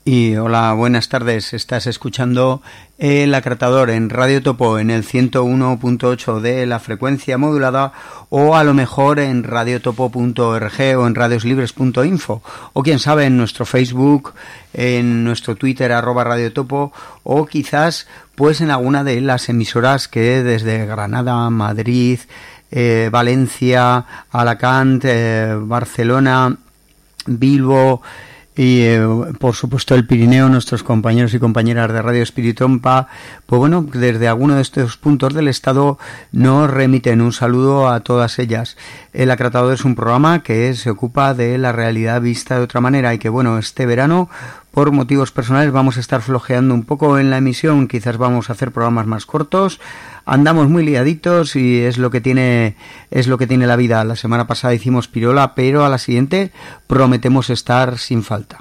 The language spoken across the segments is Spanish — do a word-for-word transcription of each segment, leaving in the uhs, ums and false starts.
Y hola, buenas tardes. Estás escuchando El Acratador en Radio Topo en el ciento uno punto ocho de la frecuencia modulada, o a lo mejor en radiotopo punto org o en radioslibres punto info, o quién sabe en nuestro Facebook, en nuestro Twitter arroba Radio Topo, o quizás pues en alguna de las emisoras que desde Granada, Madrid, eh, Valencia, Alacant, eh, Barcelona, Bilbo y eh, por supuesto el Pirineo, nuestros compañeros y compañeras de Radio Espiritrompa, pues bueno, desde alguno de estos puntos del estado nos remiten un saludo a todas ellas. El Acratador es un programa que se ocupa de la realidad vista de otra manera y que bueno, este verano por motivos personales vamos a estar flojeando un poco en la emisión, quizás vamos a hacer programas más cortos. Andamos muy liaditos y es lo que tiene es lo que tiene la vida. La semana pasada hicimos pirola, pero a la siguiente prometemos estar sin falta.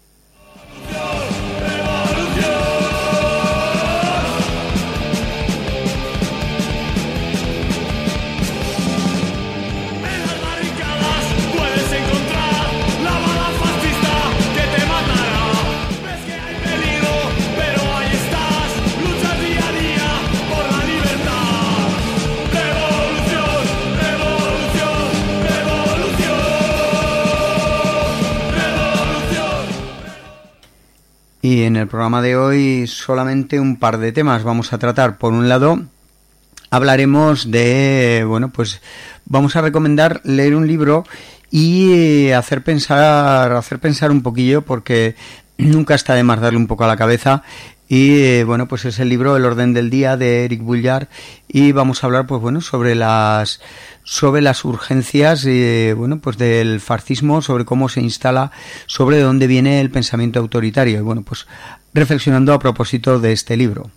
Y en el programa de hoy solamente un par de temas vamos a tratar. Por un lado, hablaremos de, bueno, pues vamos a recomendar leer un libro y hacer pensar, hacer pensar un poquillo, porque nunca está de más darle un poco a la cabeza. Y bueno, pues es el libro El orden del día de Eric Boullard, y vamos a hablar pues bueno sobre las sobre las urgencias y bueno pues del fascismo, sobre cómo se instala, sobre dónde viene el pensamiento autoritario, y bueno pues reflexionando a propósito de este libro.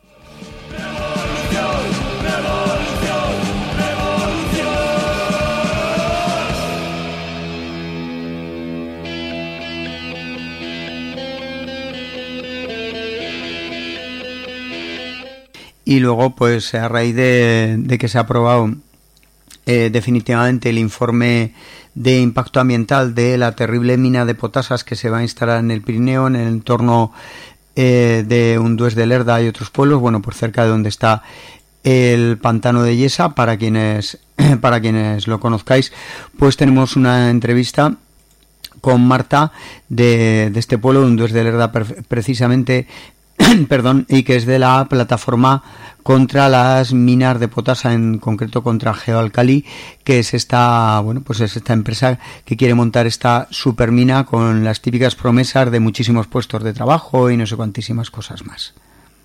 Y luego, pues a raíz de, de que se ha aprobado eh, definitivamente el informe de impacto ambiental de la terrible mina de potasas que se va a instalar en el Pirineo, en el entorno eh, de Undués de Lerda y otros pueblos, bueno, por cerca de donde está el pantano de Yesa, para quienes, para quienes lo conozcáis, pues tenemos una entrevista con Marta de, de este pueblo, de Undués de Lerda, precisamente, perdón, y que es de la plataforma contra las minas de potasa, en concreto contra Geoalcali, que es esta, bueno, pues es esta empresa que quiere montar esta supermina con las típicas promesas de muchísimos puestos de trabajo y no sé cuantísimas cosas más.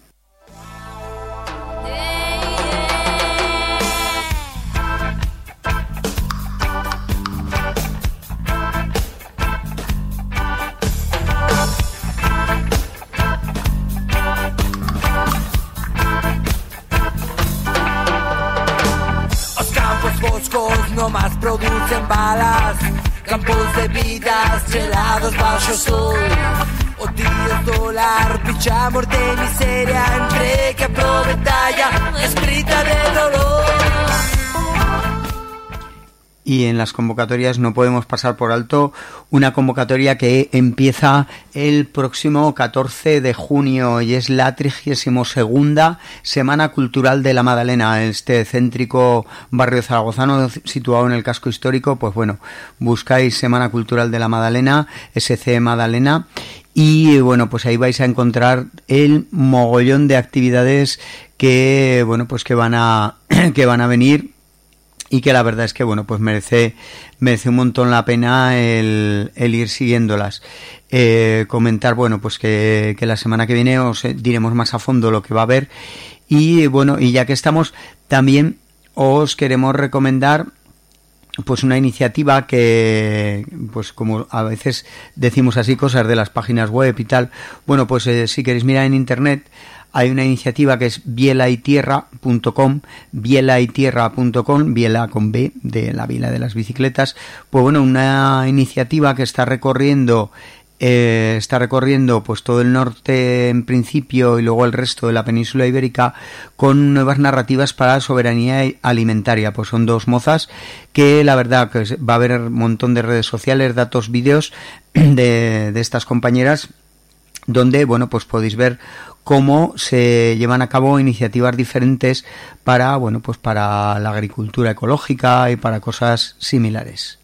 No más producen balas, campos de vidas gelados bajo sol. Odio dólar, picha, muerte y miseria, entre que aprovechalla, escrita de dolor. Y en las convocatorias no podemos pasar por alto una convocatoria que empieza el próximo catorce de junio y es la trigésima segunda Semana Cultural de la Madalena, este céntrico barrio zaragozano situado en el casco histórico. Pues bueno, buscáis Semana Cultural de la Madalena, S C Madalena, y bueno, pues ahí vais a encontrar el mogollón de actividades que bueno, pues que van a que van a venir, y que la verdad es que bueno, pues merece merece un montón la pena el, el ir siguiéndolas. Eh, comentar, bueno, pues que, que la semana que viene os diremos más a fondo lo que va a haber, y bueno, y ya que estamos, también os queremos recomendar pues una iniciativa que, pues como a veces decimos así cosas de las páginas web y tal, bueno, pues eh, si queréis mirar en internet, hay una iniciativa que es biela y tierra punto com, biela y tierra punto com, biela con B, de la biela de las bicicletas. Pues bueno, una iniciativa que está recorriendo eh, está recorriendo pues todo el norte en principio y luego el resto de la península ibérica con nuevas narrativas para la soberanía alimentaria. Pues son dos mozas que la verdad que va a haber un montón de redes sociales, datos, vídeos de, de estas compañeras, donde, bueno, pues podéis ver cómo se llevan a cabo iniciativas diferentes para, bueno, pues para la agricultura ecológica y para cosas similares.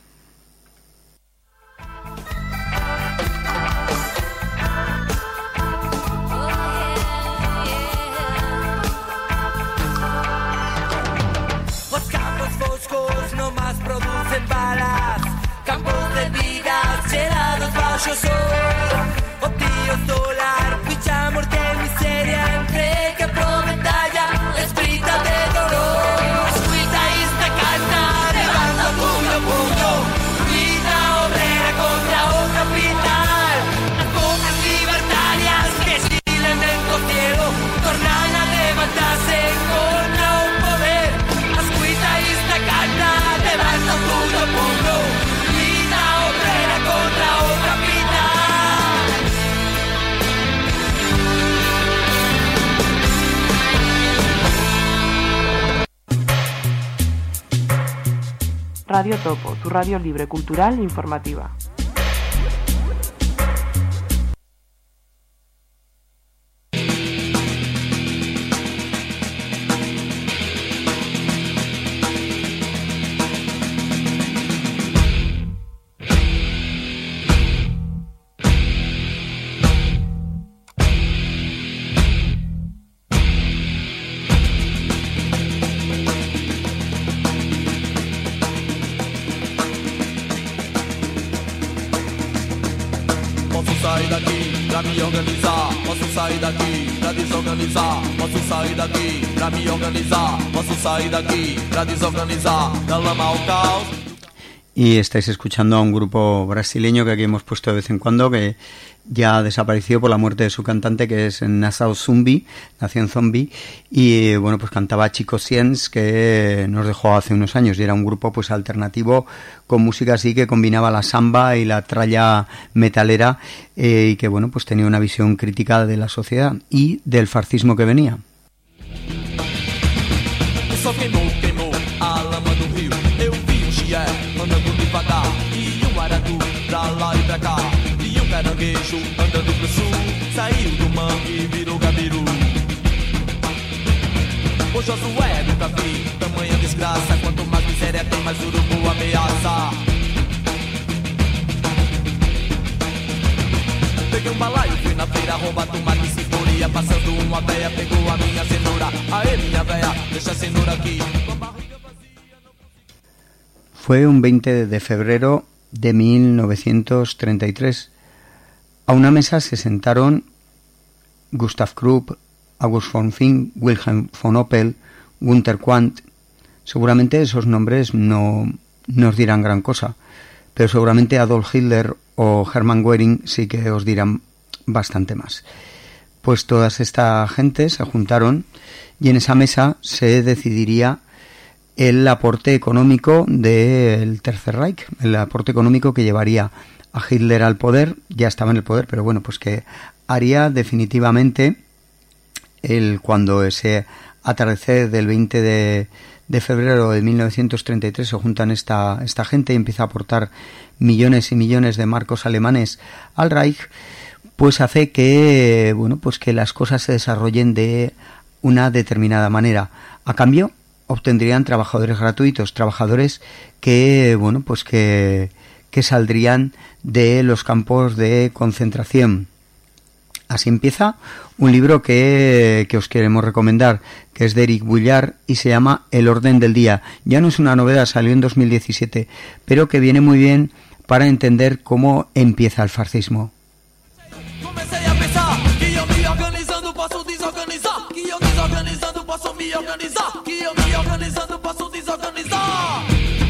Los campos foscos no más producen balas, campos de vidas gelados bajo sol. Oddio solar, picha morte e miseria, entre che prometalla e scritta de dolor. Squita esta carta, levando pugno pugno, vida obrera contra o capital. Las pocas libertarias que siguen en el cielo, tornan a levantarse contra un poder. Squita esta carta, levando pugno pugno, vida obrera contra o capital. Radio Topo, tu radio libre, cultural e informativa. sair daqui pra me organizar. Posso sair daqui pra desorganizar. Posso sair daqui pra me organizar. Posso sair daqui pra desorganizar. Da lama ao caos. Y estáis escuchando a un grupo brasileño que aquí hemos puesto de vez en cuando, que ya ha desaparecido por la muerte de su cantante, que es Nação Zumbi, Nación Zombie, y bueno, pues cantaba Chico Siens, que nos dejó hace unos años, y era un grupo pues alternativo con música así que combinaba la samba y la tralla metalera, eh, y que bueno, pues tenía una visión crítica de la sociedad y del fascismo que venía. Só queimou, queimou a lama do rio. Eu vi um chié andando devagar e um aratu pra lá e pra cá e um caranguejo andando pro sul. Saiu do mangue e virou gabiru. O Josué nunca vi tamanha desgraça. Quanto mais miséria tem, mais urubu ameaça. Peguei um balaio, fui na feira roubar tomate e cebola. Passando uma véia, pegou a minha cenoura. Aê, minha véia, deixa a cenoura aqui. Fue un veinte de febrero de mil novecientos treinta y tres. A una mesa se sentaron Gustav Krupp, August von Fink, Wilhelm von Oppel, Günter Quandt. Seguramente esos nombres no nos dirán gran cosa, pero seguramente Adolf Hitler o Hermann Göring sí que os dirán bastante más. Pues todas esta gente se juntaron y en esa mesa se decidiría el aporte económico del Tercer Reich, el aporte económico que llevaría a Hitler al poder. Ya estaba en el poder, pero bueno, pues que haría definitivamente el cuando ese atardecer del veinte de febrero de mil novecientos treinta y tres se juntan esta, esta gente y empieza a aportar millones y millones de marcos alemanes al Reich, pues hace que, bueno, pues que las cosas se desarrollen de una determinada manera. A cambio, obtendrían trabajadores gratuitos, trabajadores que, bueno, pues que, que saldrían de los campos de concentración. Así empieza un libro que, que os queremos recomendar, que es de Eric Vuillard y se llama El orden del día. Ya no es una novedad, salió en dos mil diecisiete, pero que viene muy bien para entender cómo empieza el fascismo. Comecei a pensar que eu me organizando posso desorganizar, que eu desorganizando posso me organizar, que eu me organizando posso desorganizar.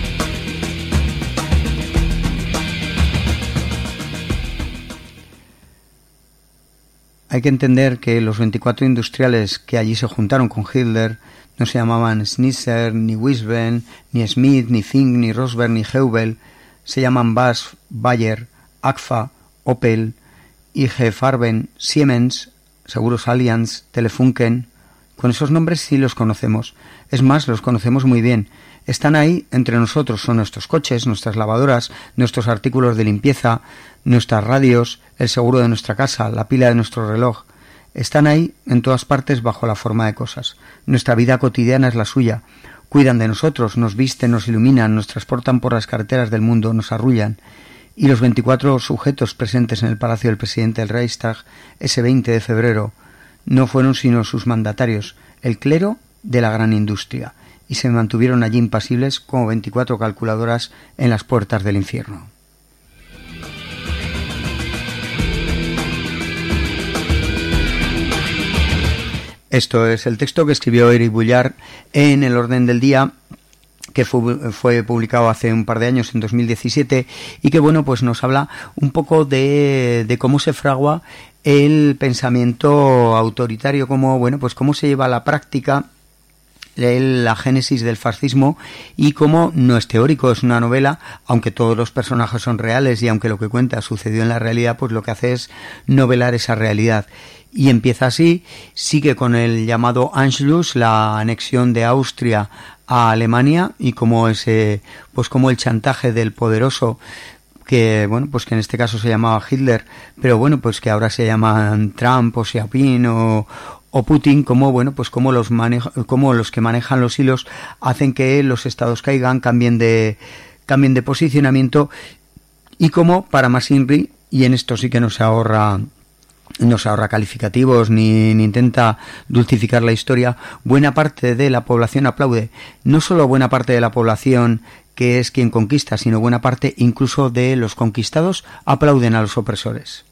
Hay que entender que los veinticuatro industriales que allí se juntaron con Hitler no se llamaban Schnitzer, ni Wisben, ni Smith, ni Fink, ni Rosberg, ni Heubel. Se llaman Bass, Bayer, Agfa, Opel, I G Farben, Siemens, Seguros Allianz, Telefunken. Con esos nombres sí los conocemos. Es más, los conocemos muy bien. Están ahí entre nosotros, son nuestros coches, nuestras lavadoras, nuestros artículos de limpieza, nuestras radios, el seguro de nuestra casa, la pila de nuestro reloj. Están ahí en todas partes bajo la forma de cosas. Nuestra vida cotidiana es la suya. Cuidan de nosotros, nos visten, nos iluminan, nos transportan por las carreteras del mundo, nos arrullan. Y los veinticuatro sujetos presentes en el Palacio del Presidente del Reichstag ese veinte de febrero no fueron sino sus mandatarios, el clero de la gran industria, y se mantuvieron allí impasibles como veinticuatro calculadoras en las puertas del infierno. Esto es el texto que escribió Eric Bullard en El orden del día, que fue, fue publicado hace un par de años, en dos mil diecisiete, y que, bueno, pues nos habla un poco de, de cómo se fragua el pensamiento autoritario, cómo, bueno, pues cómo se lleva a la práctica la génesis del fascismo, y cómo no es teórico, es una novela, aunque todos los personajes son reales y aunque lo que cuenta sucedió en la realidad, pues lo que hace es novelar esa realidad. Y empieza así, sigue con el llamado Anschluss, la anexión de Austria a Alemania, y como ese, pues como el chantaje del poderoso, que bueno, pues que en este caso se llamaba Hitler, pero bueno, pues que ahora se llaman Trump o Xiaoping o, o Putin, como bueno, pues como los maneja, como los que manejan los hilos hacen que los estados caigan, cambien de cambien de posicionamiento, y como para más Inri, y en esto sí que no se ahorra no se ahorra calificativos ni, ni intenta dulcificar la historia, buena parte de la población aplaude. No solo buena parte de la población que es quien conquista, sino buena parte incluso de los conquistados aplauden a los opresores.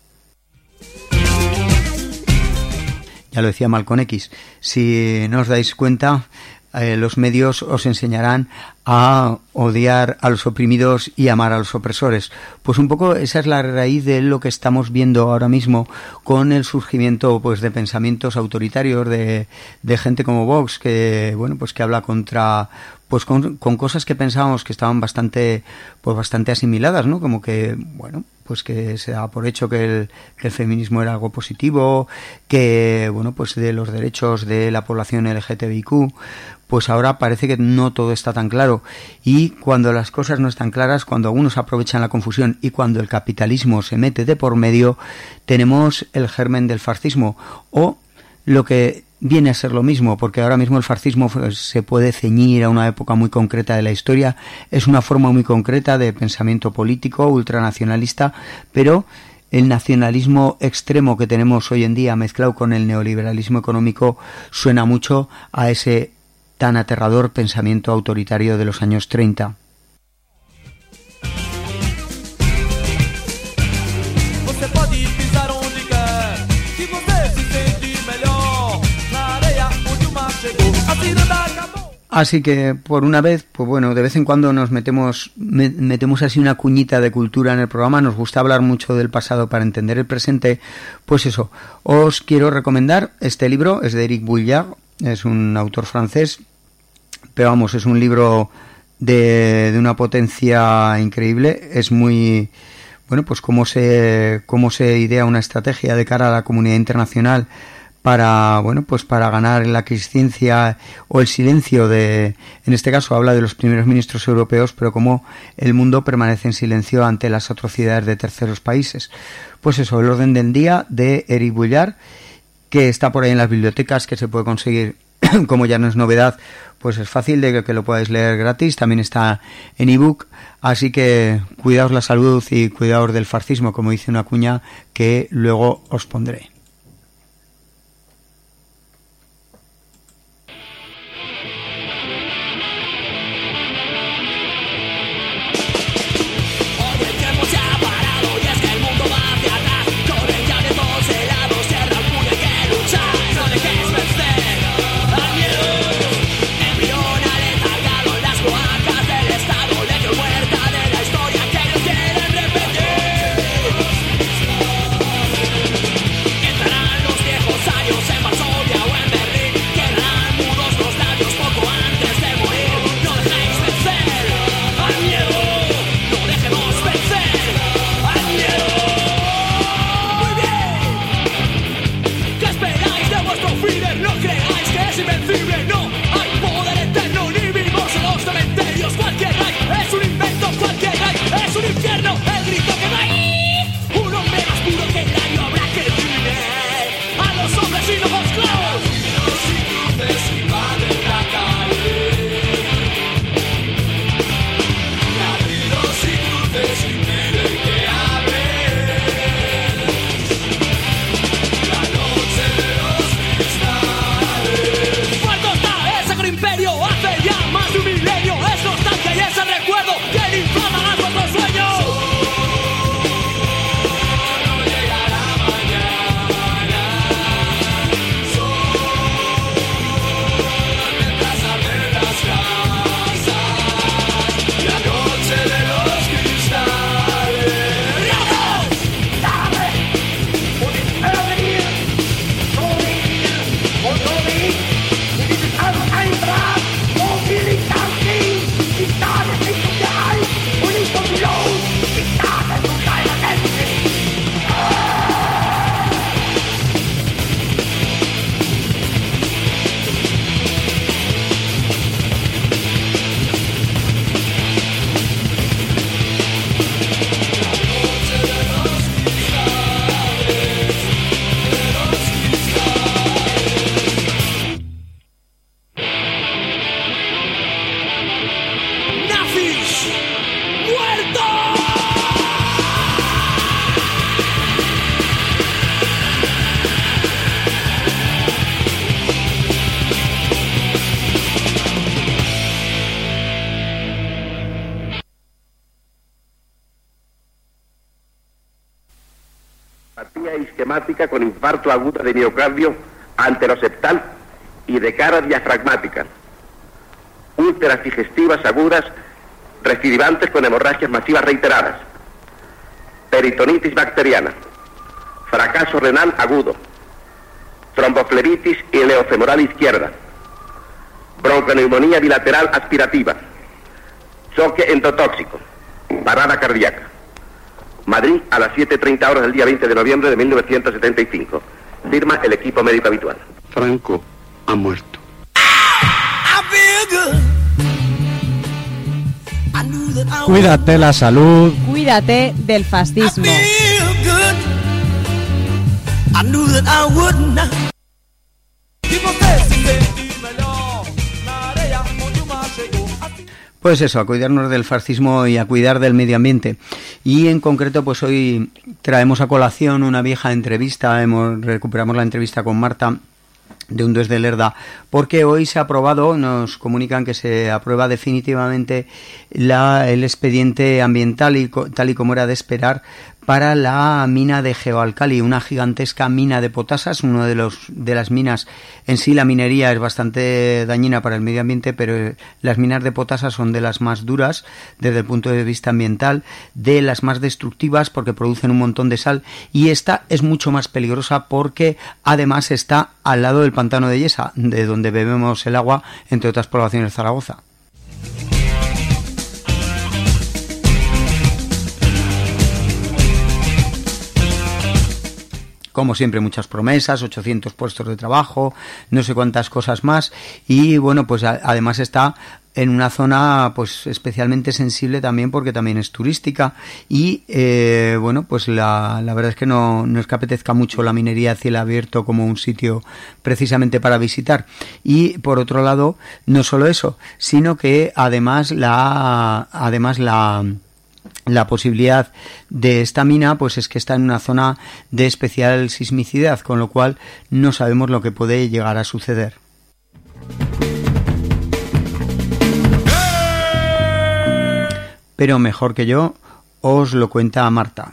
Ya lo decía Malcolm X, si no os dais cuenta, eh, los medios os enseñarán a odiar a los oprimidos y amar a los opresores. Pues un poco esa es la raíz de lo que estamos viendo ahora mismo con el surgimiento, pues, de pensamientos autoritarios, de, de gente como Vox, que bueno, pues que habla contra, pues con, con cosas que pensábamos que estaban bastante, pues bastante asimiladas, ¿no? Como que, bueno, pues que se da por hecho que el, que el feminismo era algo positivo, que, bueno, pues de los derechos de la población L G T B I Q, pues ahora parece que no todo está tan claro. Y cuando las cosas no están claras, cuando algunos aprovechan la confusión y cuando el capitalismo se mete de por medio, tenemos el germen del fascismo, o lo que viene a ser lo mismo, porque ahora mismo el fascismo pues, se puede ceñir a una época muy concreta de la historia, es una forma muy concreta de pensamiento político ultranacionalista, pero el nacionalismo extremo que tenemos hoy en día mezclado con el neoliberalismo económico suena mucho a ese tan aterrador pensamiento autoritario de los años treinta. Así que, por una vez, pues bueno, de vez en cuando nos metemos me, metemos así una cuñita de cultura en el programa. Nos gusta hablar mucho del pasado para entender el presente. Pues eso, os quiero recomendar este libro, es de Eric Bullard, es un autor francés, pero vamos, es un libro de, de una potencia increíble. Es muy, bueno, pues cómo se, cómo se idea una estrategia de cara a la comunidad internacional para, bueno, pues para ganar la aquiescencia o el silencio de, en este caso habla de los primeros ministros europeos, pero cómo el mundo permanece en silencio ante las atrocidades de terceros países. Pues eso, El orden del día de Eric Bullard, que está por ahí en las bibliotecas, que se puede conseguir, como ya no es novedad, pues es fácil de que lo podáis leer gratis. También está en ebook, así que cuidaos la salud y cuidaos del fascismo, como dice una cuña que luego os pondré. Entre Apatía isquemática con infarto agudo de miocardio anteroseptal y de cara diafragmática. Úlceras digestivas agudas recidivantes con hemorragias masivas reiteradas. Peritonitis bacteriana. Fracaso renal agudo. Tromboflebitis ileofemoral izquierda. Bronconeumonía bilateral aspirativa. Choque endotóxico. Parada cardíaca. Madrid a las siete treinta horas del día veinte de noviembre de mil novecientos setenta y cinco. Firma el equipo médico habitual. Franco ha muerto. Cuídate la salud. Cuídate del fascismo. Pues eso, a cuidarnos del fascismo y a cuidar del medio ambiente. Y en concreto, pues hoy traemos a colación una vieja entrevista, hemos recuperamos la entrevista con Marta de Un Dues de Lerda, porque hoy se ha aprobado, nos comunican que se aprueba definitivamente la, el expediente ambiental y co, tal y como era de esperar para la mina de Geoalcali, una gigantesca mina de potasas, uno de los de las minas en sí. La minería es bastante dañina para el medio ambiente, pero las minas de potasas son de las más duras desde el punto de vista ambiental, de las más destructivas porque producen un montón de sal, y esta es mucho más peligrosa porque además está al lado del pantano de Yesa, de donde bebemos el agua, entre otras poblaciones de Zaragoza. Como siempre, muchas promesas, ochocientos puestos de trabajo, no sé cuántas cosas más, y bueno, pues a, además está en una zona pues especialmente sensible también porque también es turística y eh, bueno, pues la, la verdad es que no, no es que apetezca mucho la minería a cielo abierto como un sitio precisamente para visitar. Y por otro lado, no solo eso, sino que además la además la La posibilidad de esta mina pues es que está en una zona de especial sismicidad, con lo cual no sabemos lo que puede llegar a suceder. Pero mejor que yo os lo cuenta Marta.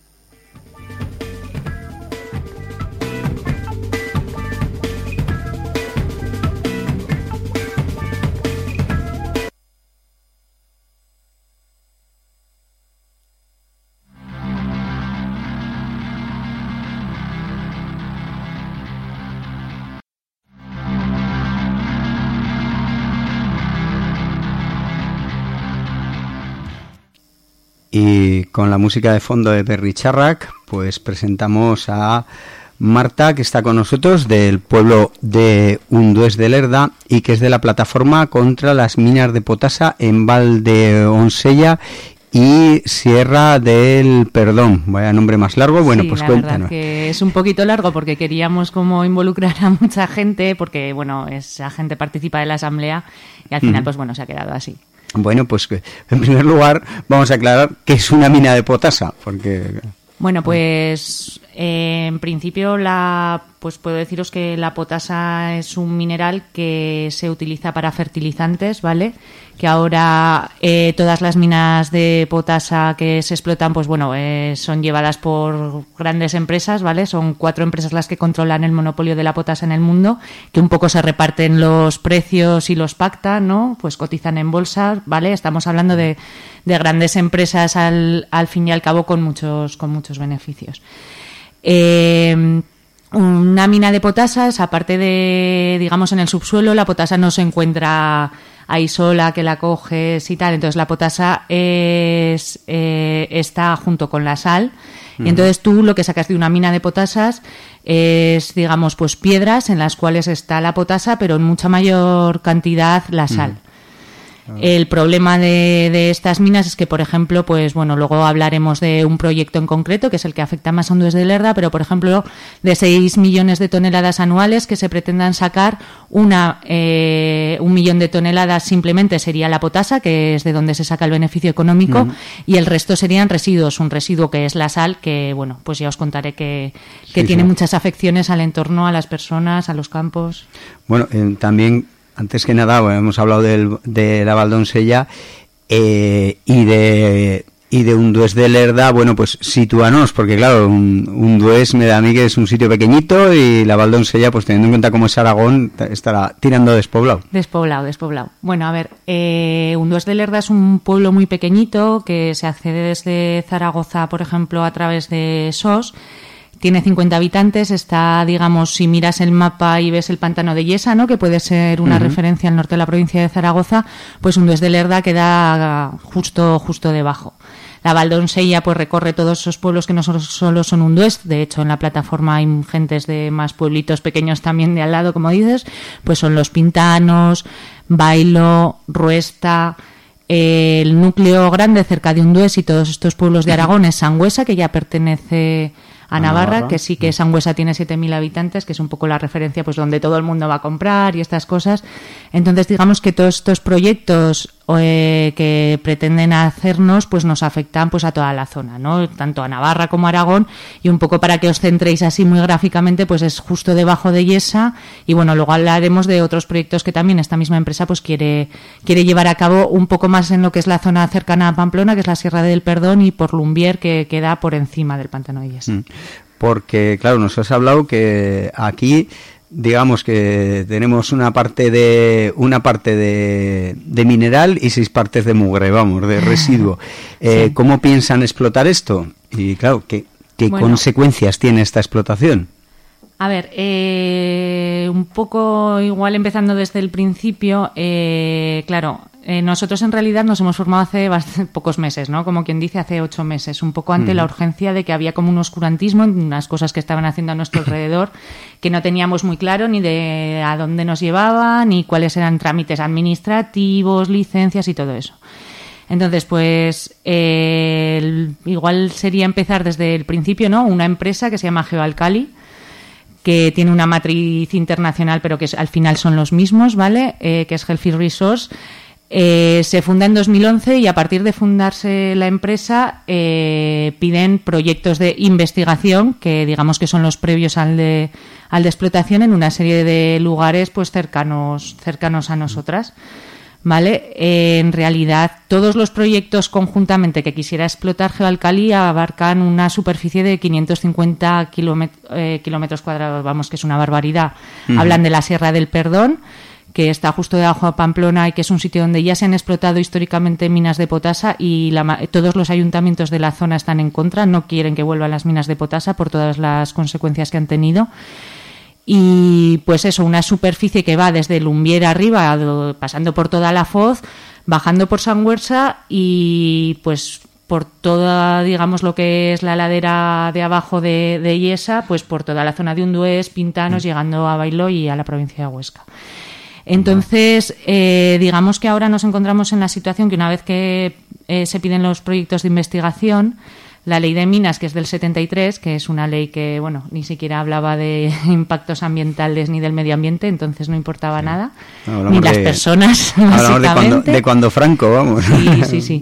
Y con la música de fondo de Berry Charrac, pues presentamos a Marta, que está con nosotros, del pueblo de Un Dues de Lerda, y que es de la plataforma contra las minas de potasa en Valdeonsella y Sierra del Perdón. Vaya nombre más largo. Bueno, sí, pues la cuéntanos. Verdad que es un poquito largo porque queríamos como involucrar a mucha gente, porque bueno, esa gente participa de la asamblea y al final, mm. pues bueno, se ha quedado así. Bueno, pues en primer lugar vamos a aclarar qué es una mina de potasa, porque... Bueno, pues eh, en principio la, pues puedo deciros que la potasa es un mineral que se utiliza para fertilizantes, ¿vale? Que ahora eh, todas las minas de potasa que se explotan, pues bueno, eh, son llevadas por grandes empresas, ¿vale? Son cuatro empresas las que controlan el monopolio de la potasa en el mundo, que un poco se reparten los precios y los pactan, ¿no? Pues cotizan en bolsa, ¿vale? Estamos hablando de, de grandes empresas al, al fin y al cabo con muchos, con muchos beneficios. Eh, una mina de potasas, aparte de, digamos, en el subsuelo, la potasa no se encuentra ahí sola, que la coges y tal. Entonces la potasa es, eh, está junto con la sal. Uh-huh. Y entonces tú lo que sacas de una mina de potasas es, digamos, pues piedras en las cuales está la potasa, pero en mucha mayor cantidad la sal. Uh-huh. El problema de, de estas minas es que, por ejemplo, pues bueno, luego hablaremos de un proyecto en concreto, que es el que afecta más a Un Dues de Lerda, pero por ejemplo, de seis millones de toneladas anuales que se pretendan sacar, una eh, un millón de toneladas simplemente sería la potasa, que es de donde se saca el beneficio económico, uh-huh. y el resto serían residuos, un residuo que es la sal, que bueno, pues ya os contaré que, que sí, tiene sí. muchas afecciones al entorno, a las personas, a los campos. Bueno, eh, también... Antes que nada, bueno, hemos hablado del, de la Valdeonsella eh, y de Y de Undués de Lerda, bueno, pues sitúanos, porque claro, Undués me da a mí que es un sitio pequeñito y la Val d'Onsella, pues teniendo en cuenta cómo es Aragón, estará tirando despoblado. Despoblado, despoblado. Bueno, a ver, eh, Undués de Lerda es un pueblo muy pequeñito que se accede desde Zaragoza, por ejemplo, a través de Sos. Tiene cincuenta habitantes, está, digamos, si miras el mapa y ves el pantano de Yesa, ¿no?, que puede ser una uh-huh. referencia al norte de la provincia de Zaragoza, pues Undués de Lerda queda justo justo debajo. La Val d'Onsella pues recorre todos esos pueblos que no solo son Undués, de hecho en la plataforma hay gentes de más pueblitos pequeños también de al lado, como dices, pues son Los Pintanos, Bailo, Ruesta. Eh, el núcleo grande cerca de Undués y todos estos pueblos de Aragón es Sangüesa, que ya pertenece a Navarra, Navarra, que sí que Sangüesa tiene siete mil habitantes, que es un poco la referencia pues donde todo el mundo va a comprar y estas cosas. Entonces, digamos que todos estos proyectos eh, que pretenden hacernos pues nos afectan pues a toda la zona, ¿no? Tanto a Navarra como a Aragón, y un poco para que os centréis así muy gráficamente, pues es justo debajo de Yesa, y bueno, luego hablaremos de otros proyectos que también esta misma empresa pues quiere quiere llevar a cabo un poco más en lo que es la zona cercana a Pamplona, que es la Sierra del Perdón, y por Lumbier, que queda por encima del pantano de Yesa. Mm. Porque, claro, nos has hablado que aquí, digamos que tenemos una parte de una parte de, de mineral y seis partes de mugre, vamos, de residuo. Eh, sí. ¿Cómo piensan explotar esto? Y, claro, ¿qué, qué bueno, consecuencias tiene esta explotación? A ver, eh, un poco igual empezando desde el principio, eh, claro, eh, nosotros en realidad nos hemos formado hace bastante, pocos meses, ¿no? Como quien dice, hace ocho meses, un poco ante uh-huh. la urgencia de que había como un oscurantismo en unas cosas que estaban haciendo a nuestro alrededor, que no teníamos muy claro ni de a dónde nos llevaba, ni cuáles eran trámites administrativos, licencias y todo eso. Entonces, pues, eh, el, igual sería empezar desde el principio, ¿no? Una empresa que se llama Geoalkali, que tiene una matriz internacional, pero que es, al final son los mismos, ¿vale? Eh, que es Hellfield Resource. Eh, se funda en dos mil once y a partir de fundarse la empresa eh, piden proyectos de investigación, que digamos que son los previos al de, al de explotación, en una serie de lugares pues cercanos, cercanos a nosotras. ¿Vale? Eh, en realidad, todos los proyectos conjuntamente que quisiera explotar Geoalkali abarcan una superficie de quinientos cincuenta kilómetros, eh, kilómetros cuadrados, vamos, que es una barbaridad. Uh-huh. Hablan de la Sierra del Perdón, que está justo debajo de Pamplona y que es un sitio donde ya se han explotado históricamente minas de potasa, y la, todos los ayuntamientos de la zona están en contra, no quieren que vuelvan las minas de potasa por todas las consecuencias que han tenido. Y pues eso, una superficie que va desde Lumbier arriba, pasando por toda la Foz, bajando por Sangüesa y pues por toda, digamos, lo que es la ladera de abajo de, de Yesa, pues por toda la zona de Undués, Pintanos, mm. llegando a Bailó y a la provincia de Huesca. Entonces, eh, digamos que ahora nos encontramos en la situación que una vez que eh, se piden los proyectos de investigación, la ley de minas, que es del setenta y tres, que es una ley que, bueno, ni siquiera hablaba de impactos ambientales ni del medio ambiente, entonces no importaba sí. nada, hablamos ni de, las personas, hablamos de cuando, de cuando Franco, vamos. Sí, sí, sí.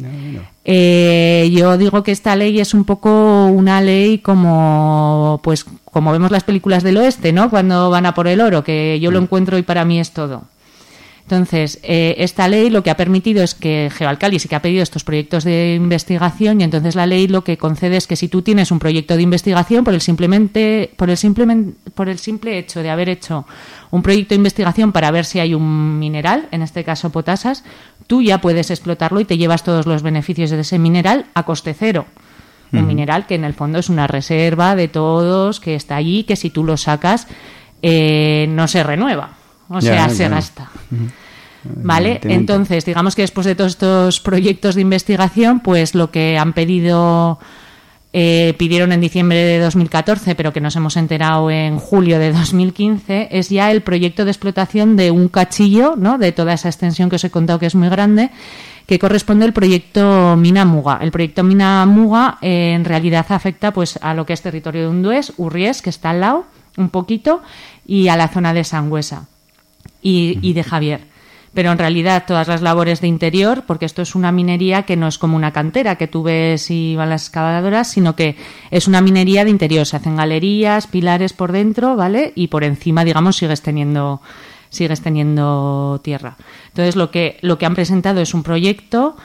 Eh, yo digo que esta ley es un poco una ley como, pues, como vemos las películas del oeste, ¿no? Cuando van a por el oro, que yo lo encuentro y para mí es todo. Entonces, eh, esta ley lo que ha permitido es que Geoalkali sí que ha pedido estos proyectos de investigación, y entonces la ley lo que concede es que si tú tienes un proyecto de investigación por el simplemente por el simplemente por el simple hecho de haber hecho un proyecto de investigación para ver si hay un mineral, en este caso potasas, tú ya puedes explotarlo y te llevas todos los beneficios de ese mineral a coste cero. Uh-huh. Un mineral que en el fondo es una reserva de todos, que está allí, que si tú lo sacas eh, no se renueva. O sea, ya, se ya. gasta. Uh-huh. ¿Vale? Entonces, digamos que después de todos estos proyectos de investigación, pues lo que han pedido, eh, pidieron en diciembre de dos mil catorce, pero que nos hemos enterado en julio de dos mil quince, es ya el proyecto de explotación de un cachillo, ¿no? De toda esa extensión que os he contado, que es muy grande, que corresponde al proyecto Mina Muga. El proyecto Mina Muga eh, en realidad afecta pues a lo que es territorio de Undués, Urries, que está al lado, un poquito, y a la zona de Sangüesa y, y de Javier. Pero en realidad todas las labores de interior, porque esto es una minería que no es como una cantera que tú ves y van las excavadoras, sino que es una minería de interior. Se hacen galerías, pilares por dentro, ¿vale? Y por encima, digamos, sigues teniendo sigues teniendo tierra. Entonces, lo que lo que han presentado es un proyecto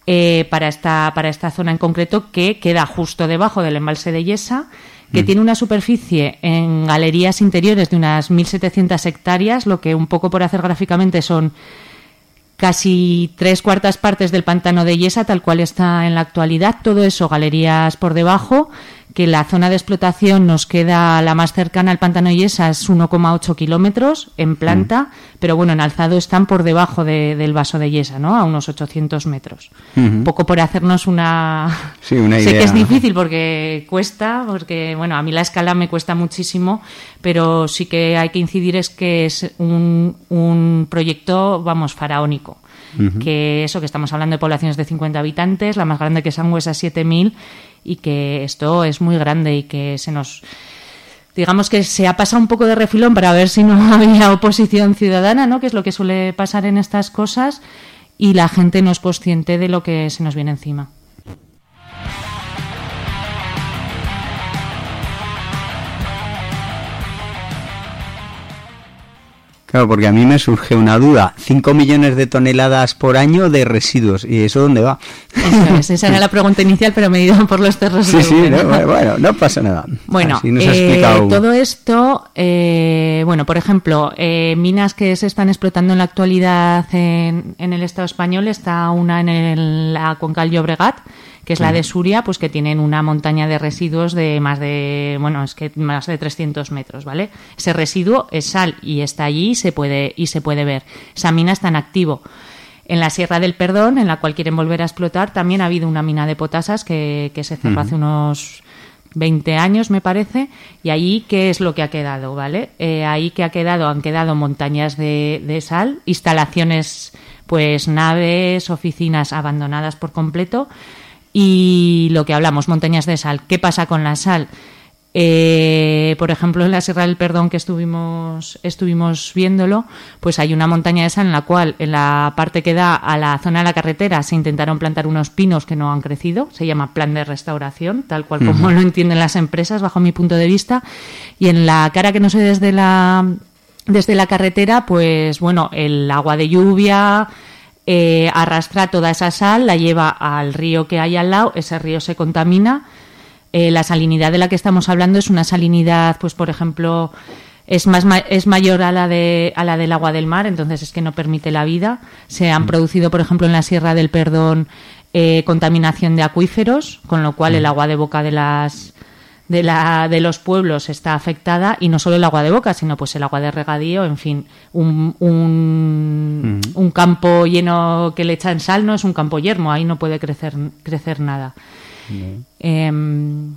eh, para esta para esta zona en concreto, que queda justo debajo del embalse de Yesa, que mm. tiene una superficie en galerías interiores de unas mil setecientas hectáreas, lo que un poco por hacer gráficamente son casi tres cuartas partes del pantano de Yesa, tal cual está en la actualidad. Todo eso, galerías por debajo, que la zona de explotación nos queda la más cercana al pantano de Yesa, es uno coma ocho kilómetros en planta, mm. pero bueno, en alzado están por debajo de, del vaso de Yesa, ¿no? A unos ochocientos metros. Uh-huh. Un poco por hacernos una... Sí, una idea. Sé que es difícil porque cuesta, porque bueno, a mí la escala me cuesta muchísimo, pero sí que hay que incidir es que es un, un proyecto, vamos, faraónico. Uh-huh. Que eso, que estamos hablando de poblaciones de cincuenta habitantes, la más grande que Sangüesa es a siete mil, y que esto es muy grande y que se nos... digamos que se ha pasado un poco de refilón para ver si no había oposición ciudadana, ¿no? Que es lo que suele pasar en estas cosas, y la gente no es consciente de lo que se nos viene encima. Claro, porque a mí me surge una duda. Cinco millones de toneladas por año de residuos. ¿Y eso dónde va? Eso es, esa era la pregunta inicial, pero me he ido por los terrenos. Sí, sí, no, bueno, no pasa nada. Bueno, eh, todo esto, eh, bueno, por ejemplo, eh, minas que se están explotando en la actualidad en, en el Estado español, está una en el, la Concal Llobregat, que es la de Suria, pues que tienen una montaña de residuos de más de, bueno, es que más de trescientos metros, ¿vale? Ese residuo es sal y está allí y se puede, y se puede ver. Esa mina está en activo. En la Sierra del Perdón, en la cual quieren volver a explotar, también ha habido una mina de potasas que, que se cerró uh-huh. hace unos veinte años, me parece, y ahí, ¿qué es lo que ha quedado, vale? Eh, ahí que ha quedado, han quedado montañas de, de sal, instalaciones, pues naves, oficinas abandonadas por completo. Y lo que hablamos, montañas de sal. ¿Qué pasa con la sal? Eh, por ejemplo, en la Sierra del Perdón, que estuvimos estuvimos viéndolo, pues hay una montaña de sal en la cual, en la parte que da a la zona de la carretera, se intentaron plantar unos pinos que no han crecido. Se llama plan de restauración, tal cual como uh-huh. lo entienden las empresas, bajo mi punto de vista. Y en la cara que no sé desde la desde la carretera, pues bueno, el agua de lluvia... Eh, arrastra toda esa sal, la lleva al río que hay al lado, ese río se contamina. Eh, la salinidad de la que estamos hablando es una salinidad, pues por ejemplo, es más es mayor a la de a la del agua del mar, entonces es que no permite la vida. Se han producido, por ejemplo, en la Sierra del Perdón, eh, contaminación de acuíferos, con lo cual el agua de boca de las de la de los pueblos está afectada, y no solo el agua de boca, sino pues el agua de regadío, en fin, un un, mm. un campo lleno que le echan sal no es un campo yermo, ahí no puede crecer crecer nada. Mm. Eh,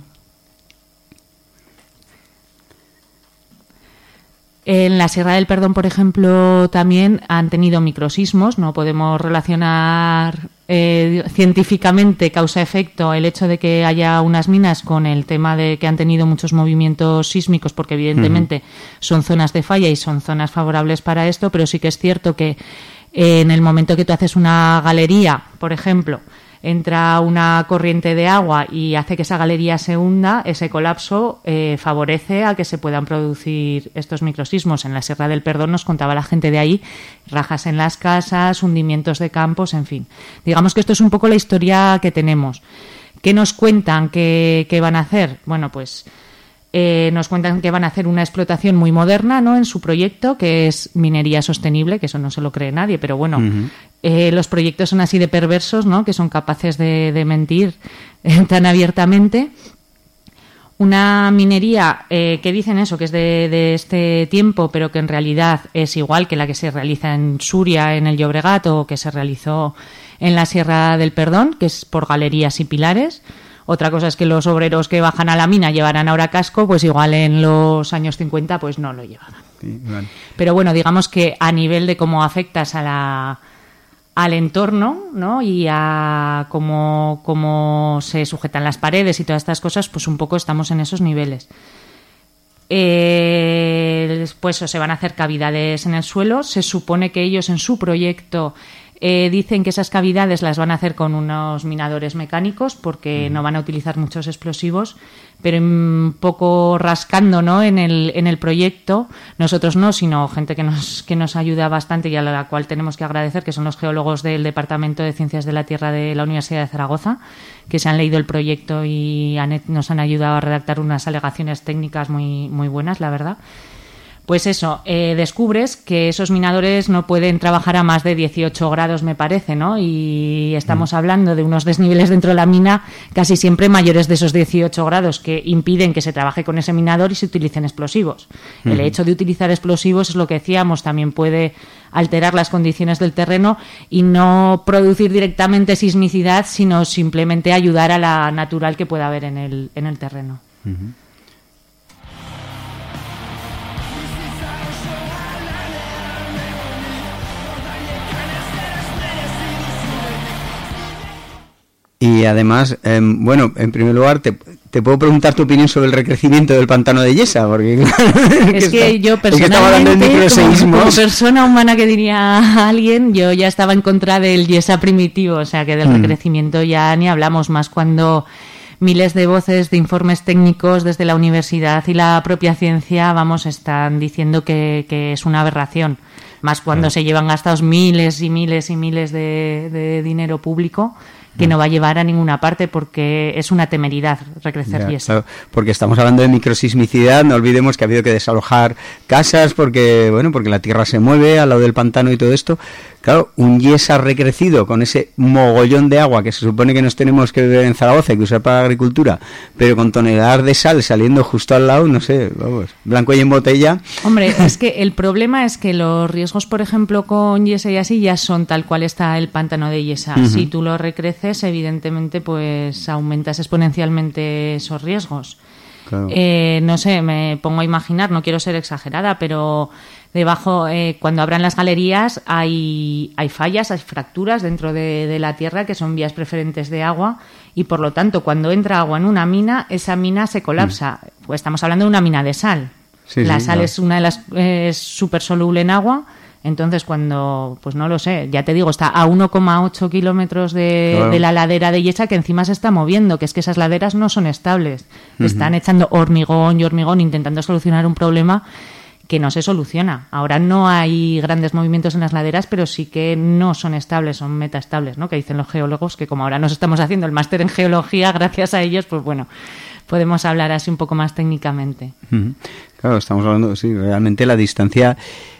En la Sierra del Perdón, por ejemplo, también han tenido microsismos. No podemos relacionar eh, científicamente causa-efecto el hecho de que haya unas minas con el tema de que han tenido muchos movimientos sísmicos, porque evidentemente uh-huh. son zonas de falla y son zonas favorables para esto, pero sí que es cierto que eh, en el momento que tú haces una galería, por ejemplo, entra una corriente de agua y hace que esa galería se hunda, ese colapso eh, favorece a que se puedan producir estos microsismos. En la Sierra del Perdón nos contaba la gente de ahí, rajas en las casas, hundimientos de campos, en fin. Digamos que esto es un poco la historia que tenemos. ¿Qué nos cuentan que, que van a hacer? Bueno, pues eh, nos cuentan que van a hacer una explotación muy moderna, ¿no?, en su proyecto, que es minería sostenible, que eso no se lo cree nadie, pero bueno, uh-huh. eh, los proyectos son así de perversos, ¿no?, que son capaces de, de mentir eh, tan abiertamente. Una minería eh, que dicen eso, que es de, de este tiempo, pero que en realidad es igual que la que se realiza en Suria, en el Llobregat, o que se realizó en la Sierra del Perdón, que es por galerías y pilares. Otra cosa es que los obreros que bajan a la mina llevarán ahora casco, pues igual en los años cincuenta pues no lo llevaban. Sí, vale. Pero bueno, digamos que a nivel de cómo afectas a la al entorno, ¿no?, y a cómo, cómo se sujetan las paredes y todas estas cosas, pues un poco estamos en esos niveles. Eh, pues se van a hacer cavidades en el suelo. Se supone que ellos en su proyecto Eh, dicen que esas cavidades las van a hacer con unos minadores mecánicos porque no van a utilizar muchos explosivos, pero un poco rascando, ¿no?, en el, en el proyecto, nosotros no, sino gente que nos, que nos ayuda bastante y a la cual tenemos que agradecer, que son los geólogos del Departamento de Ciencias de la Tierra de la Universidad de Zaragoza, que se han leído el proyecto y han, nos han ayudado a redactar unas alegaciones técnicas muy, muy buenas, la verdad. Pues eso, eh, descubres que esos minadores no pueden trabajar a más de dieciocho grados, me parece, ¿no? Y estamos mm. hablando de unos desniveles dentro de la mina casi siempre mayores de esos dieciocho grados, que impiden que se trabaje con ese minador y se utilicen explosivos. Mm. El hecho de utilizar explosivos es lo que decíamos, también puede alterar las condiciones del terreno y no producir directamente sismicidad, sino simplemente ayudar a la natural que pueda haber en el, en el terreno. Mm-hmm. Y además, eh, bueno, en primer lugar, te, te puedo preguntar tu opinión sobre el recrecimiento del pantano de Yesa, porque es que, que yo personalmente, es que como, como persona humana que diría alguien, yo ya estaba en contra del Yesa primitivo, o sea que del mm. recrecimiento ya ni hablamos, más cuando miles de voces de informes técnicos desde la universidad y la propia ciencia, vamos, están diciendo que, que es una aberración, más cuando mm. se llevan gastados miles y miles y miles de, de dinero público, que no va a llevar a ninguna parte porque es una temeridad recrecer Yesa. Claro, porque estamos hablando de microsismicidad, no olvidemos que ha habido que desalojar casas porque, bueno, porque la tierra se mueve al lado del pantano y todo esto. Claro, un Yesa recrecido con ese mogollón de agua que se supone que nos tenemos que beber en Zaragoza y que usar para la agricultura, pero con toneladas de sal saliendo justo al lado, no sé, vamos, blanco y en botella. Hombre, es que el problema es que los riesgos, por ejemplo, con Yesa y así ya son tal cual está el pantano de Yesa. Uh-huh. Si tú lo recreces, evidentemente, pues aumentas exponencialmente esos riesgos. Claro. Eh, no sé, me pongo a imaginar, no quiero ser exagerada, pero debajo, eh, cuando abran las galerías, hay, hay fallas, hay fracturas dentro de, de la tierra que son vías preferentes de agua y, por lo tanto, cuando entra agua en una mina, esa mina se colapsa. Mm. Pues estamos hablando de una mina de sal. Sí, la sí, sal claro. es una de las eh, es súper soluble en agua. Entonces, cuando, pues no lo sé, ya te digo, está a uno coma ocho kilómetros de, claro. de la ladera de Yesa, que encima se está moviendo, que es que esas laderas no son estables. Uh-huh. Están echando hormigón y hormigón intentando solucionar un problema que no se soluciona. Ahora no hay grandes movimientos en las laderas, pero sí que no son estables, son metaestables, ¿no? Que dicen los geólogos, que como ahora nos estamos haciendo el máster en geología, gracias a ellos, pues bueno, podemos hablar así un poco más técnicamente. Uh-huh. Claro, estamos hablando, sí, realmente la distancia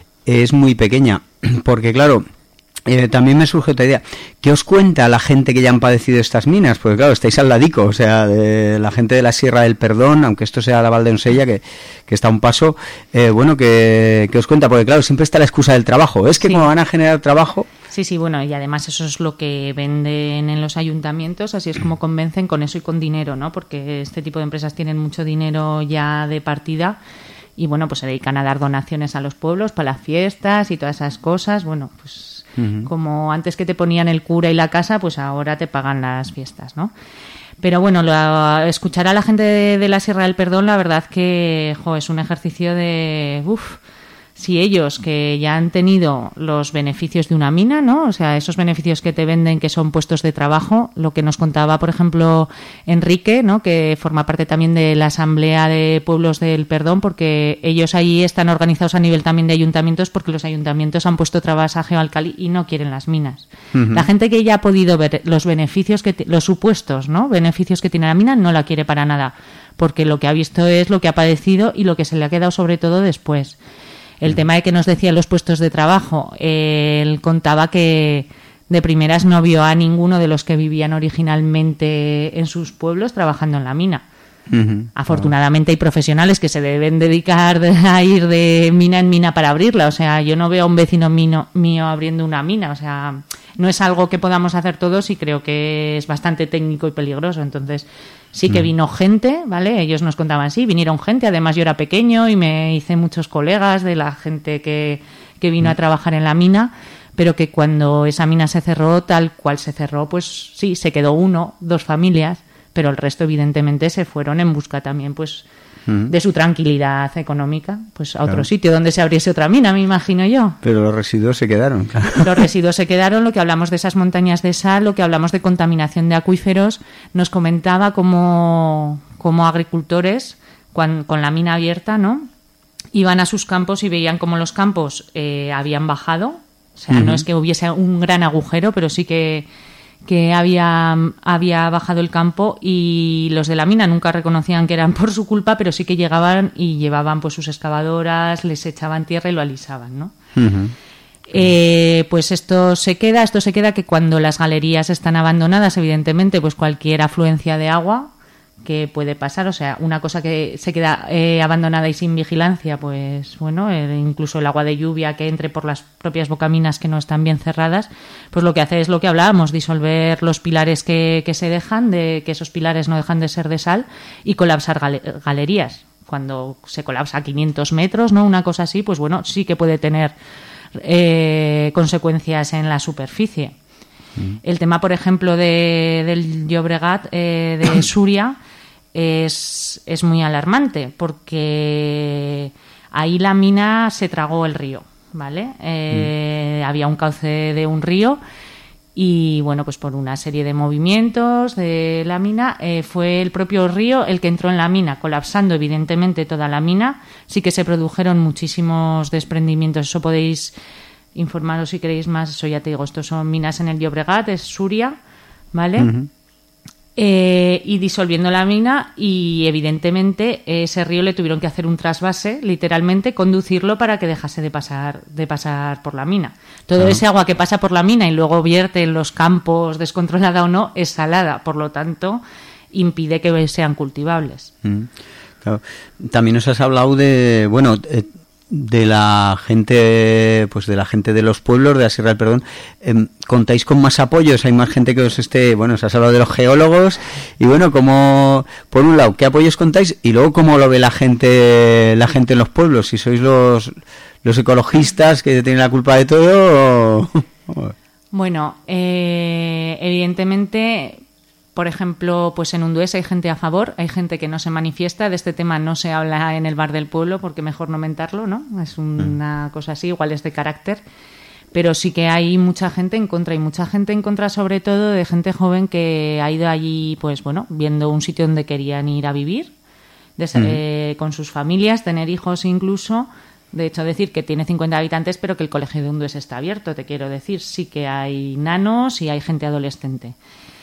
es muy pequeña, porque claro, eh, también me surge otra idea. ¿Qué os cuenta la gente que ya han padecido estas minas? Porque claro, estáis al ladico, o sea, de la gente de la Sierra del Perdón, aunque esto sea la Valdensella, que, que está a un paso, eh, bueno, que, que os cuenta, porque claro, siempre está la excusa del trabajo. Es que sí. como van a generar trabajo... Sí, sí, bueno, y además eso es lo que venden en los ayuntamientos, así es como convencen con eso y con dinero, ¿no? Porque este tipo de empresas tienen mucho dinero ya de partida. Y bueno, pues se dedican a dar donaciones a los pueblos para las fiestas y todas esas cosas. Bueno, pues uh-huh. como antes que te ponían el cura y la casa, pues ahora te pagan las fiestas, ¿no? Pero bueno, lo, escuchar a la gente de, de la Sierra del Perdón, la verdad que jo, es un ejercicio de... Uf, si ellos que ya han tenido los beneficios de una mina, ¿no? O sea, esos beneficios que te venden que son puestos de trabajo, lo que nos contaba, por ejemplo, Enrique, ¿no? Que forma parte también de la Asamblea de Pueblos del Perdón, porque ellos ahí están organizados a nivel también de ayuntamientos, porque los ayuntamientos han puesto trabas a Geoalcalí y no quieren las minas. Uh-huh. La gente que ya ha podido ver los beneficios, que t- los supuestos, ¿no? Beneficios que tiene la mina, no la quiere para nada, porque lo que ha visto es lo que ha padecido y lo que se le ha quedado sobre todo después. El tema de que nos decía los puestos de trabajo, eh, él contaba que de primeras no vio a ninguno de los que vivían originalmente en sus pueblos trabajando en la mina. Uh-huh. Afortunadamente hay profesionales que se deben dedicar a ir de mina en mina para abrirla. O sea, yo no veo a un vecino mío, mío abriendo una mina. O sea, no es algo que podamos hacer todos y creo que es bastante técnico y peligroso. Entonces, sí que vino gente, ¿vale? Ellos nos contaban, sí, vinieron gente. Además, yo era pequeño y me hice muchos colegas de la gente que, que vino a trabajar en la mina. Pero que cuando esa mina se cerró, tal cual se cerró, pues sí, se quedó uno, dos familias. Pero el resto, evidentemente, se fueron en busca también, pues, uh-huh. de su tranquilidad económica, pues a otro claro. sitio donde se abriese otra mina, me imagino yo. Pero los residuos se quedaron, claro. Los residuos se quedaron, lo que hablamos de esas montañas de sal, lo que hablamos de contaminación de acuíferos, nos comentaba como, como agricultores, cuando, con la mina abierta, ¿no? Iban a sus campos y veían como los campos eh, habían bajado, o sea, uh-huh. no es que hubiese un gran agujero, pero sí que que había, había bajado el campo, y los de la mina nunca reconocían que eran por su culpa, pero sí que llegaban y llevaban pues sus excavadoras, les echaban tierra y lo alisaban, ¿no? Uh-huh. Eh, pues esto se queda, esto se queda que cuando las galerías están abandonadas, evidentemente, pues cualquier afluencia de agua que puede pasar, o sea, una cosa que se queda eh, abandonada y sin vigilancia, pues bueno, eh, incluso el agua de lluvia que entre por las propias bocaminas que no están bien cerradas, pues lo que hace es lo que hablábamos, disolver los pilares que, que se dejan, de que esos pilares no dejan de ser de sal, y colapsar gale- galerías. Cuando se colapsa a quinientos metros, ¿no? Una cosa así, pues bueno, sí que puede tener eh, consecuencias en la superficie. Mm. El tema, por ejemplo, de, del Llobregat, eh, de Súria, es, es muy alarmante, porque ahí la mina se tragó el río, ¿vale? Eh, mm. Había un cauce de un río y, bueno, pues por una serie de movimientos de la mina, eh, fue el propio río el que entró en la mina, colapsando evidentemente toda la mina. Sí que se produjeron muchísimos desprendimientos, eso podéis informaros si queréis más, eso ya te digo, estos son minas en el Llobregat, es Súria, ¿vale? Uh-huh. Eh, y disolviendo la mina, y evidentemente ese río le tuvieron que hacer un trasvase, literalmente conducirlo para que dejase de pasar de pasar por la mina. Todo uh-huh. ese agua que pasa por la mina y luego vierte en los campos descontrolada o no, es salada, por lo tanto impide que sean cultivables. Uh-huh. Claro. También nos has hablado de, bueno, eh, de la gente, pues de la gente de los pueblos de la Sierra del Perdón. Eh, ¿Contáis con más apoyos? ¿Hay más gente que os esté...? Bueno, os has hablado de los geólogos, y bueno, ¿cómo, por un lado, qué apoyos contáis? Y luego, ¿cómo lo ve la gente la gente en los pueblos? Si sois los, los ecologistas que tienen la culpa de todo o... Bueno, eh, evidentemente... Por ejemplo, pues en Undués hay gente a favor, hay gente que no se manifiesta. De este tema no se habla en el bar del pueblo porque mejor no mentarlo, ¿no? Es una cosa así, igual es de carácter. Pero sí que hay mucha gente en contra, y mucha gente en contra sobre todo de gente joven que ha ido allí, pues bueno, viendo un sitio donde querían ir a vivir, de, uh-huh. eh, con sus familias, tener hijos incluso. De hecho, decir que tiene cincuenta habitantes, pero que el colegio de Undués está abierto, te quiero decir. Sí que hay nanos y hay gente adolescente.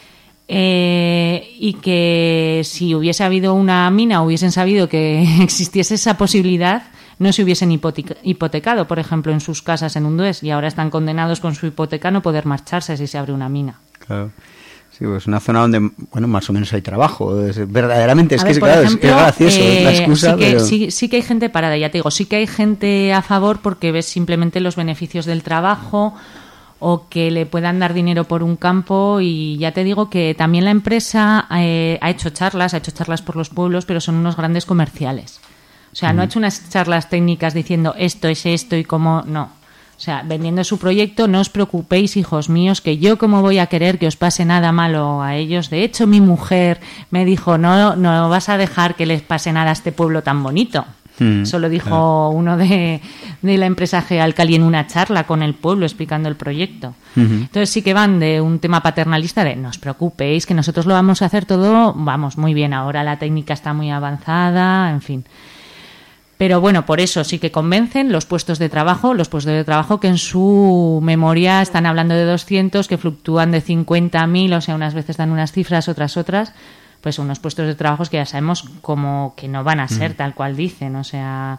Eh, y que si hubiese habido una mina, hubiesen sabido que existiese esa posibilidad, no se hubiesen hipoteca- hipotecado, por ejemplo, en sus casas en Undués, y ahora están condenados con su hipoteca a no poder marcharse si se abre una mina. Claro. Sí, pues una zona donde, bueno, más o menos hay trabajo. Es, verdaderamente, es a que ver, es, por claro, ejemplo, es, es gracioso, eh, es la excusa, sí que, pero... sí, sí que hay gente parada, ya te digo, sí que hay gente a favor porque ves simplemente los beneficios del trabajo, o que le puedan dar dinero por un campo. Y ya te digo que también la empresa eh, ha hecho charlas, ha hecho charlas por los pueblos, pero son unos grandes comerciales. O sea, mm. no ha hecho unas charlas técnicas diciendo esto es esto y cómo, no. O sea, vendiendo su proyecto, no os preocupéis, hijos míos, que yo cómo voy a querer que os pase nada malo a ellos. De hecho, mi mujer me dijo, no, no vas a dejar que les pase nada a este pueblo tan bonito. Eso lo dijo claro. uno de, de la empresa Gealcali en una charla con el pueblo explicando el proyecto. Uh-huh. Entonces sí que van de un tema paternalista de no os preocupéis, que nosotros lo vamos a hacer todo, vamos, muy bien, ahora la técnica está muy avanzada, en fin. Pero bueno, por eso sí que convencen los puestos de trabajo, los puestos de trabajo que en su memoria están hablando de doscientos, que fluctúan de cincuenta mil, o sea, unas veces dan unas cifras, otras otras, pues unos puestos de trabajo que ya sabemos como que no van a ser mm. tal cual dicen, o sea,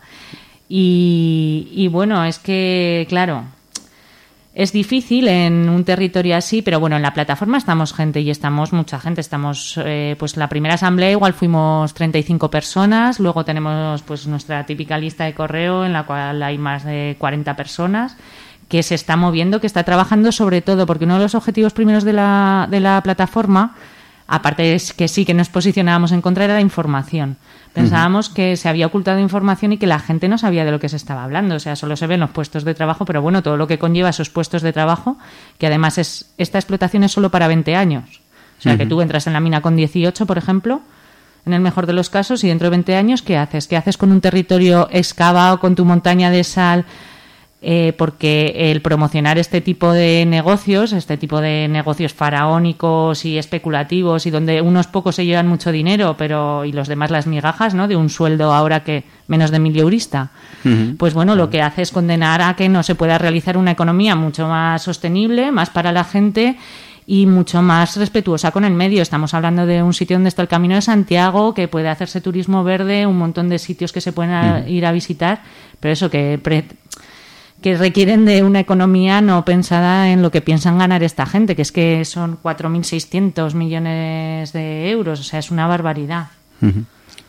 y, y bueno, es que, claro, es difícil en un territorio así, pero bueno, en la plataforma estamos gente y estamos mucha gente, estamos, eh, pues la primera asamblea igual fuimos treinta y cinco personas, luego tenemos pues nuestra típica lista de correo en la cual hay más de cuarenta personas, que se está moviendo, que está trabajando sobre todo, porque uno de los objetivos primeros de la, de la plataforma, aparte es que sí que nos posicionábamos en contra, era la información. Pensábamos uh-huh. que se había ocultado información y que la gente no sabía de lo que se estaba hablando. O sea, solo se ven los puestos de trabajo, pero bueno, todo lo que conlleva esos puestos de trabajo, que además es esta explotación es solo para veinte años. O sea, uh-huh. que tú entras en la mina con dieciocho, por ejemplo, en el mejor de los casos, y dentro de veinte años, ¿qué haces? ¿Qué haces con un territorio excavado, con tu montaña de sal? Eh, porque el promocionar este tipo de negocios, este tipo de negocios faraónicos y especulativos, y donde unos pocos se llevan mucho dinero, pero y los demás las migajas, ¿no?, de un sueldo ahora que menos de mil eurista, uh-huh. pues bueno, lo que hace es condenar a que no se pueda realizar una economía mucho más sostenible, más para la gente y mucho más respetuosa con el medio. Estamos hablando de un sitio donde está el Camino de Santiago, que puede hacerse turismo verde, un montón de sitios que se pueden uh-huh. ir a visitar, pero eso que... Pre- que requieren de una economía no pensada en lo que piensan ganar esta gente, que es que son cuatro mil seiscientos millones de euros, o sea, es una barbaridad. Uh-huh.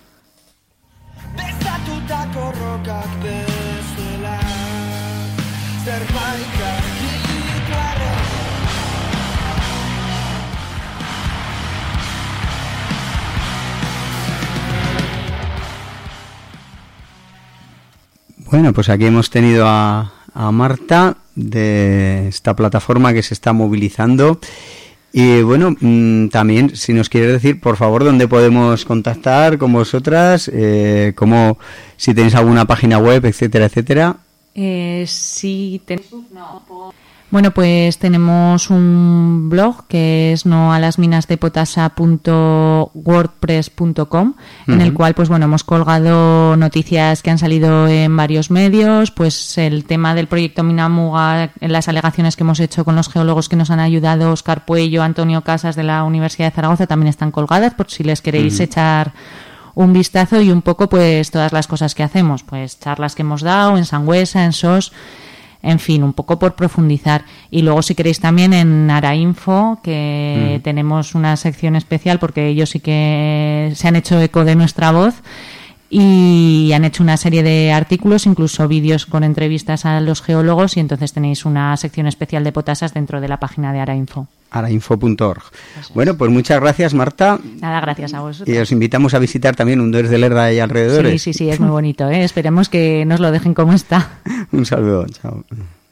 Bueno, pues aquí hemos tenido a a Marta de esta plataforma que se está movilizando. Y bueno, mmm, también si nos quieres decir, por favor, dónde podemos contactar con vosotras, eh, cómo, si tenéis alguna página web, etcétera, etcétera. Eh, sí, ten... no, por... Bueno, pues tenemos un blog que es noalasminasdepotasa punto wordpress punto com, uh-huh. en el cual, pues bueno, hemos colgado noticias que han salido en varios medios, pues el tema del proyecto Minamuga, las alegaciones que hemos hecho con los geólogos que nos han ayudado, Óscar Puello, Antonio Casas de la Universidad de Zaragoza, también están colgadas, por si les queréis uh-huh. echar un vistazo, y un poco pues todas las cosas que hacemos, pues charlas que hemos dado en Sangüesa, en S O S, en fin, un poco por profundizar. Y luego, si queréis, también en Arainfo, que mm. tenemos una sección especial, porque ellos sí que se han hecho eco de nuestra voz y han hecho una serie de artículos, incluso vídeos con entrevistas a los geólogos, y entonces tenéis una sección especial de potasas dentro de la página de Arainfo. arainfo punto org. Bueno, pues muchas gracias, Marta. Nada, gracias a vosotros. Y os invitamos a visitar también Hundores de Lerda y alrededores. Sí, sí, sí, es muy bonito, ¿eh? Esperemos que nos lo dejen como está. Un saludo, chao.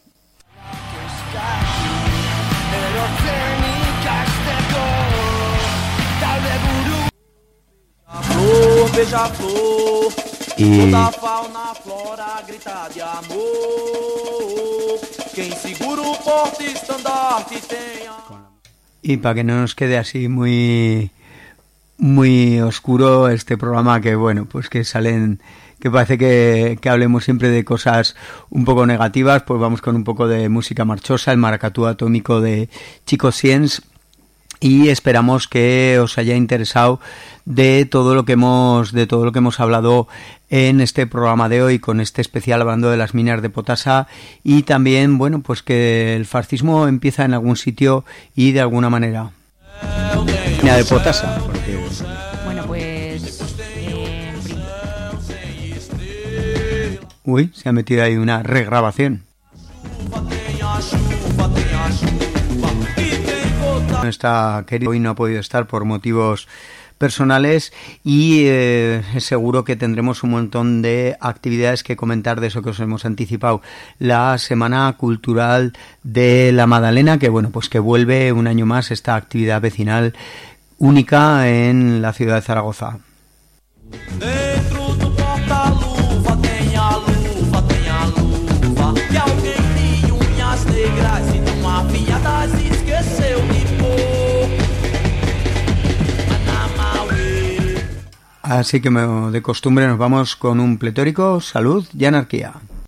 Y... y para que no nos quede así muy muy oscuro este programa, que bueno, pues que salen, que parece que, que hablemos siempre de cosas un poco negativas, pues vamos con un poco de música marchosa, el maracatú atómico de Chico Siens. Y esperamos que os haya interesado de todo lo que hemos de todo lo que hemos hablado en este programa de hoy, con este especial hablando de las minas de potasa, y también, bueno, pues que el fascismo empieza en algún sitio y de alguna manera. Mina de potasa, porque... Bueno, pues eh... uy, se ha metido ahí una regrabación. No está querido, hoy no ha podido estar por motivos personales, y eh, seguro que tendremos un montón de actividades que comentar de eso que os hemos anticipado. La Semana Cultural de la Madalena, que bueno, pues que vuelve un año más esta actividad vecinal única en la ciudad de Zaragoza. Así que de costumbre nos vamos con un pletórico, salud y anarquía.